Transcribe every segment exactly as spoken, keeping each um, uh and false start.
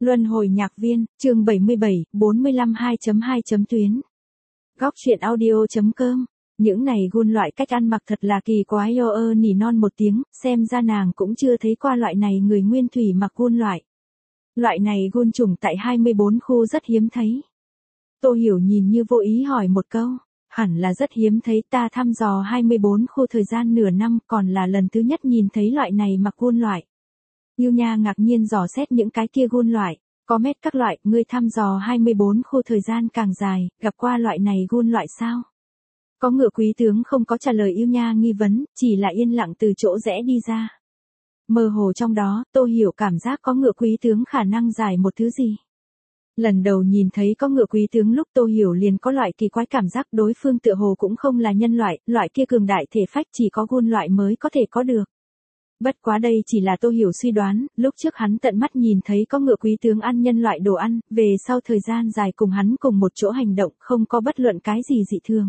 Luân hồi nhạc viên, chương bảy mươi bảy, bốn mươi lăm hai chấm hai chấm tuyến. Góc truyện audio.com. Những này gun loại cách ăn mặc thật là kỳ quái ơ ơ nỉ non một tiếng, xem ra nàng cũng chưa thấy qua loại này người nguyên thủy mặc gun loại. Loại này gun chủng tại hai mươi bốn khu rất hiếm thấy. Tô Hiểu nhìn như vô ý hỏi một câu, hẳn là rất hiếm thấy, ta thăm dò hai mươi bốn khu thời gian nửa năm còn là lần thứ nhất nhìn thấy loại này mặc gun loại. Yêu Nha ngạc nhiên dò xét những cái kia gun loại, có mét các loại, ngươi thăm dò hai mươi bốn khu thời gian càng dài, gặp qua loại này gun loại sao? Có Ngựa Quý tướng không có trả lời Yêu Nha nghi vấn, chỉ là yên lặng từ chỗ rẽ đi ra. Mơ hồ trong đó, Tô Hiểu cảm giác có Ngựa Quý tướng khả năng giải một thứ gì. Lần đầu nhìn thấy có Ngựa Quý tướng lúc Tô Hiểu liền có loại kỳ quái cảm giác đối phương tựa hồ cũng không là nhân loại, loại kia cường đại thể phách chỉ có gun loại mới có thể có được. Bất quá đây chỉ là Tô Hiểu suy đoán, lúc trước hắn tận mắt nhìn thấy có Ngựa Quý tướng ăn nhân loại đồ ăn, về sau thời gian dài cùng hắn cùng một chỗ hành động không có bất luận cái gì dị thường.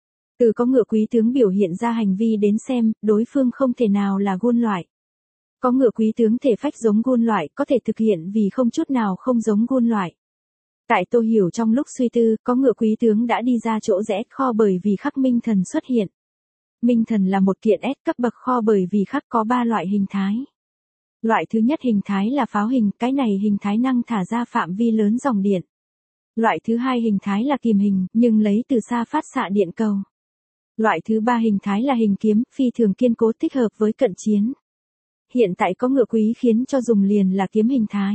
Từ có Ngựa Quý tướng biểu hiện ra hành vi đến xem, đối phương không thể nào là gun loại. Có Ngựa Quý tướng thể phách giống gun loại có thể thực hiện vì không chút nào không giống gun loại. Tại Tô Hiểu trong lúc suy tư, có Ngựa Quý tướng đã đi ra chỗ rẽ kho bởi vì khắc minh thần xuất hiện. Minh thần là một kiện S cấp bậc kho bởi vì khắc có ba loại hình thái. Loại thứ nhất hình thái là pháo hình, cái này hình thái năng thả ra phạm vi lớn dòng điện. Loại thứ hai hình thái là kìm hình, nhưng lấy từ xa phát xạ điện cầu. Loại thứ ba hình thái là hình kiếm, phi thường kiên cố thích hợp với cận chiến. Hiện tại có Ngựa Quý khiến cho dùng liền là kiếm hình thái.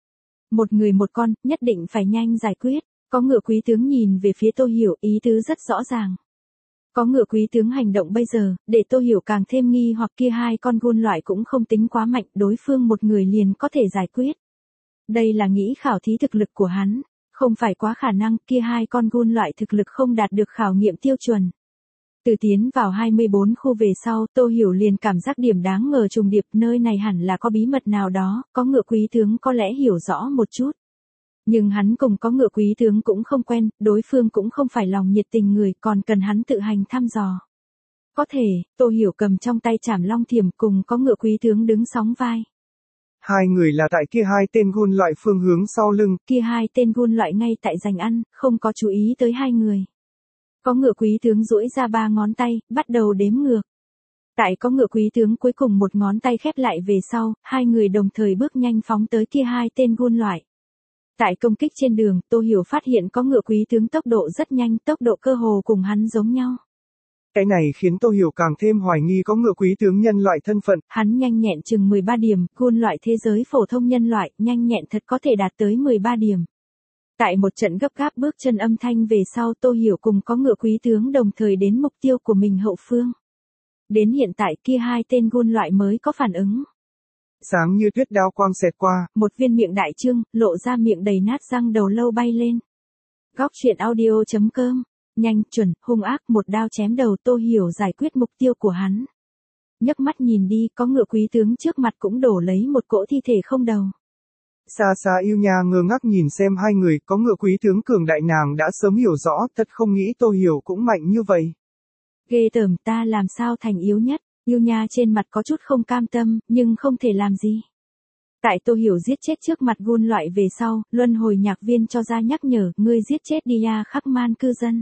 Một người một con, nhất định phải nhanh giải quyết. Có Ngựa Quý tướng nhìn về phía Tô Hiểu, ý tứ rất rõ ràng. Có Ngựa Quý tướng hành động bây giờ, để Tô Hiểu càng thêm nghi hoặc kia hai con gun loại cũng không tính quá mạnh, đối phương một người liền có thể giải quyết. Đây là nghĩ khảo thí thực lực của hắn, không phải quá khả năng, kia hai con gun loại thực lực không đạt được khảo nghiệm tiêu chuẩn. Từ tiến vào hai mươi bốn khu về sau, Tô Hiểu liền cảm giác điểm đáng ngờ trùng điệp, nơi này hẳn là có bí mật nào đó, có Ngựa Quý tướng có lẽ hiểu rõ một chút. Nhưng hắn cùng có Ngựa Quý tướng cũng không quen, đối phương cũng không phải lòng nhiệt tình người, còn cần hắn tự hành thăm dò. Có thể, Tô Hiểu cầm trong tay Trảm Long Thiểm cùng có Ngựa Quý tướng đứng sóng vai. Hai người là tại kia hai tên gun loại phương hướng sau lưng. Kia hai tên gun loại ngay tại giành ăn, không có chú ý tới hai người. Có Ngựa Quý tướng duỗi ra ba ngón tay, bắt đầu đếm ngược. Tại có Ngựa Quý tướng cuối cùng một ngón tay khép lại về sau, hai người đồng thời bước nhanh phóng tới kia hai tên gun loại. Tại công kích trên đường, Tô Hiểu phát hiện có Ngựa Quý tướng tốc độ rất nhanh, tốc độ cơ hồ cùng hắn giống nhau. Cái này khiến Tô Hiểu càng thêm hoài nghi có Ngựa Quý tướng nhân loại thân phận. Hắn nhanh nhẹn chừng mười ba điểm, gun loại thế giới phổ thông nhân loại, nhanh nhẹn thật có thể đạt tới mười ba điểm. Tại một trận gấp gáp bước chân âm thanh về sau, Tô Hiểu cùng có Ngựa Quý tướng đồng thời đến mục tiêu của mình hậu phương. Đến hiện tại kia hai tên gun loại mới có phản ứng. Sáng như tuyết đao quang xẹt qua, một viên miệng đại trương, lộ ra miệng đầy nát răng đầu lâu bay lên. Góc truyện audio.com, nhanh, chuẩn, hung ác một đao chém đầu Tô Hiểu giải quyết mục tiêu của hắn. Nhấc mắt nhìn đi, có Ngựa Quý tướng trước mặt cũng đổ lấy một cỗ thi thể không đầu. Xa xa Yêu Nha ngơ ngác nhìn xem hai người, có Ngựa Quý tướng cường đại nàng đã sớm hiểu rõ, thật không nghĩ Tô Hiểu cũng mạnh như vậy. Ghê tởm, ta làm sao thành yếu nhất. Yêu Nha trên mặt có chút không cam tâm, nhưng không thể làm gì. Tại Tô Hiểu giết chết trước mặt gun loại về sau, luân hồi nhạc viên cho ra nhắc nhở, ngươi giết chết Dia Khắc Man cư dân.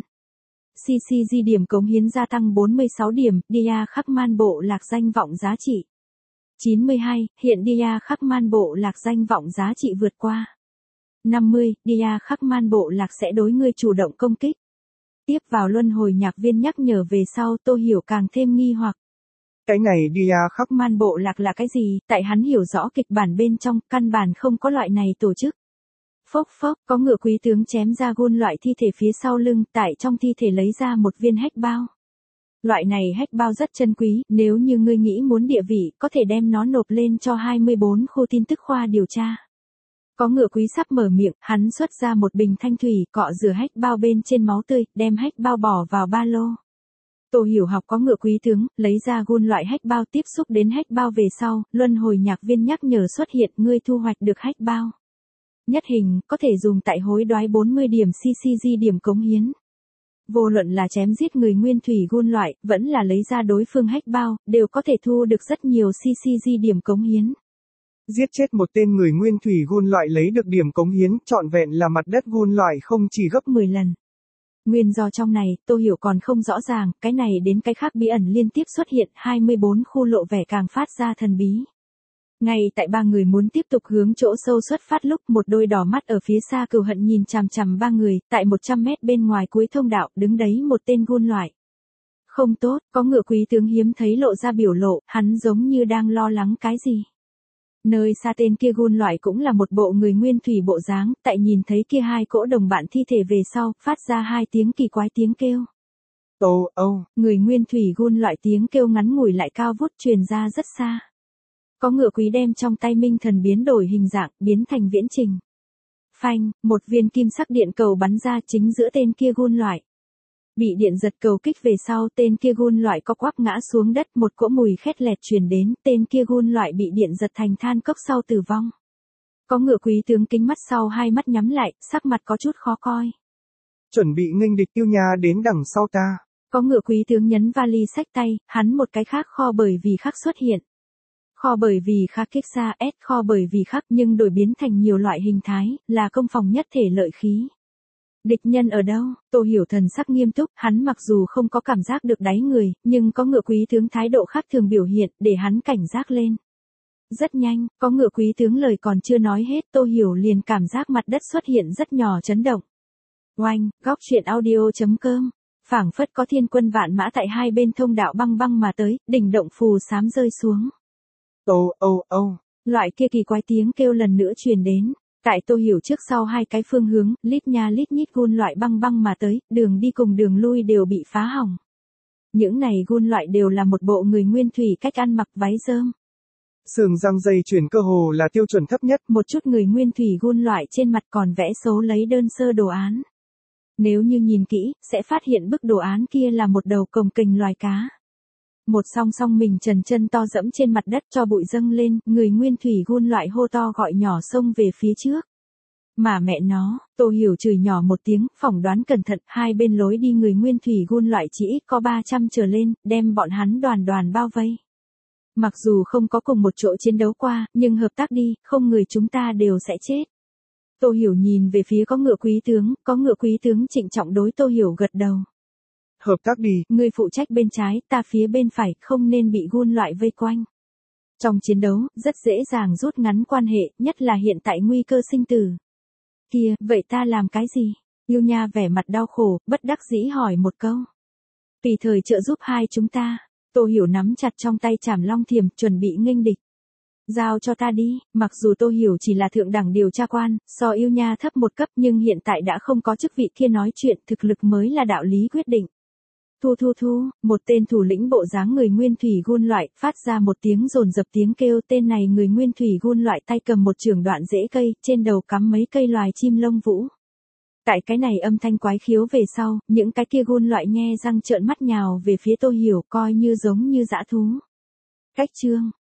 xê xê giê điểm cống hiến gia tăng bốn mươi sáu điểm, Dia Khắc Man bộ lạc danh vọng giá trị. chín mươi hai, hiện Dia Khắc Man bộ lạc danh vọng giá trị vượt qua. năm mươi, Dia Khắc Man bộ lạc sẽ đối ngươi chủ động công kích. Tiếp vào luân hồi nhạc viên nhắc nhở về sau, Tô Hiểu càng thêm nghi hoặc. Cái này Dia Khắc Man bộ lạc là cái gì, tại hắn hiểu rõ kịch bản bên trong, căn bản không có loại này tổ chức. Phốc phốc, có Ngựa Quý tướng chém ra gun loại thi thể phía sau lưng, tại trong thi thể lấy ra một viên hách bao. Loại này hách bao rất chân quý, nếu như ngươi nghĩ muốn địa vị, có thể đem nó nộp lên cho hai mươi bốn khu tin tức khoa điều tra. Có Ngựa Quý sắp mở miệng, hắn xuất ra một bình thanh thủy, cọ rửa hách bao bên trên máu tươi, đem hách bao bỏ vào ba lô. Tô Hiểu học có Ngựa Quý tướng, lấy ra gun loại hách bao tiếp xúc đến hách bao về sau, luân hồi nhạc viên nhắc nhở xuất hiện, ngươi thu hoạch được hách bao. Nhất hình, có thể dùng tại hối đoái bốn mươi điểm xê xê giê điểm cống hiến. Vô luận là chém giết người nguyên thủy gun loại, vẫn là lấy ra đối phương hách bao, đều có thể thu được rất nhiều xê xê giê điểm cống hiến. Giết chết một tên người nguyên thủy gun loại lấy được điểm cống hiến trọn vẹn là mặt đất gun loại không chỉ gấp mười lần. Nguyên do trong này, Tô Hiểu còn không rõ ràng, cái này đến cái khác bí ẩn liên tiếp xuất hiện, hai mươi bốn khu lộ vẻ càng phát ra thần bí. Ngay tại ba người muốn tiếp tục hướng chỗ sâu xuất phát lúc một đôi đỏ mắt ở phía xa cừu hận nhìn chằm chằm ba người, tại một trăm mét bên ngoài cuối thông đạo, đứng đấy một tên gun loại. Không tốt, có ngựa quý tướng hiếm thấy lộ ra biểu lộ, hắn giống như đang lo lắng cái gì. Nơi xa tên kia gun loại cũng là một bộ người nguyên thủy bộ dáng, tại nhìn thấy kia hai cỗ đồng bạn thi thể về sau, phát ra hai tiếng kỳ quái tiếng kêu. Ô, ô, người nguyên thủy gun loại tiếng kêu ngắn ngủi lại cao vút truyền ra rất xa. Có ngựa quý đem trong tay minh thần biến đổi hình dạng, biến thành viễn trình. Phanh, một viên kim sắc điện cầu bắn ra chính giữa tên kia gun loại. Bị điện giật cầu kích về sau, tên kia gun loại co quắp ngã xuống đất, một cỗ mùi khét lẹt truyền đến, tên kia gun loại bị điện giật thành than cốc sau tử vong. Có ngựa quý tướng kính mắt sau hai mắt nhắm lại, sắc mặt có chút khó coi. Chuẩn bị nghênh địch yêu nha đến đằng sau ta. Có ngựa quý tướng nhấn vali xách tay, hắn một cái khác kho bởi vì khác xuất hiện. Kho bởi vì khác kích xa S, kho bởi vì khác nhưng đổi biến thành nhiều loại hình thái, là công phòng nhất thể lợi khí. Địch nhân ở đâu? Tô Hiểu thần sắc nghiêm túc, hắn mặc dù không có cảm giác được đáy người, nhưng có ngựa quý tướng thái độ khác thường biểu hiện, để hắn cảnh giác lên. Rất nhanh, có ngựa quý tướng lời còn chưa nói hết, Tô Hiểu liền cảm giác mặt đất xuất hiện rất nhỏ chấn động. Oanh, góc truyện audio chấm com. Phảng phất có thiên quân vạn mã tại hai bên thông đạo băng băng mà tới, đỉnh động phù xám rơi xuống. Ô, ô, ô. Loại kia kỳ quái tiếng kêu lần nữa truyền đến. Tại Tô Hiểu trước sau hai cái phương hướng, lít nha lít nhít gun loại băng băng mà tới, đường đi cùng đường lui đều bị phá hỏng. Những này gun loại đều là một bộ người nguyên thủy cách ăn mặc váy rơm. Sườn răng dây chuyển cơ hồ là tiêu chuẩn thấp nhất. Một chút người nguyên thủy gun loại trên mặt còn vẽ số lấy đơn sơ đồ án. Nếu như nhìn kỹ, sẽ phát hiện bức đồ án kia là một đầu cồng kềnh loài cá. Một song song mình trần chân to dẫm trên mặt đất cho bụi dâng lên, người nguyên thủy gun loại hô to gọi nhỏ xông về phía trước. Mà mẹ nó, Tô Hiểu chửi nhỏ một tiếng, phỏng đoán cẩn thận, hai bên lối đi người nguyên thủy gun loại chỉ ít có ba trăm trở lên, đem bọn hắn đoàn đoàn bao vây. Mặc dù không có cùng một chỗ chiến đấu qua, nhưng hợp tác đi, không người chúng ta đều sẽ chết. Tô Hiểu nhìn về phía có ngựa quý tướng, có ngựa quý tướng trịnh trọng đối Tô Hiểu gật đầu. Hợp tác đi. Ngươi phụ trách bên trái, ta phía bên phải, không nên bị gun loại vây quanh. Trong chiến đấu, rất dễ dàng rút ngắn quan hệ, nhất là hiện tại nguy cơ sinh tử. Kìa, vậy ta làm cái gì? Yêu Nha vẻ mặt đau khổ, bất đắc dĩ hỏi một câu. Tùy thời trợ giúp hai chúng ta. Tô Hiểu nắm chặt trong tay chảm long thiềm, chuẩn bị nghênh địch. Giao cho ta đi, mặc dù Tô Hiểu chỉ là thượng đẳng điều tra quan, so Yêu Nha thấp một cấp nhưng hiện tại đã không có chức vị kia nói chuyện, thực lực mới là đạo lý quyết định. Thu thu thu, một tên thủ lĩnh bộ dáng người nguyên thủy gun loại, phát ra một tiếng rồn dập tiếng kêu, tên này người nguyên thủy gun loại tay cầm một trường đoạn rễ cây, trên đầu cắm mấy cây loài chim lông vũ. Tại cái này âm thanh quái khiếu về sau, những cái kia gun loại nhe răng trợn mắt nhào về phía Tô Hiểu coi như giống như dã thú. Cách chương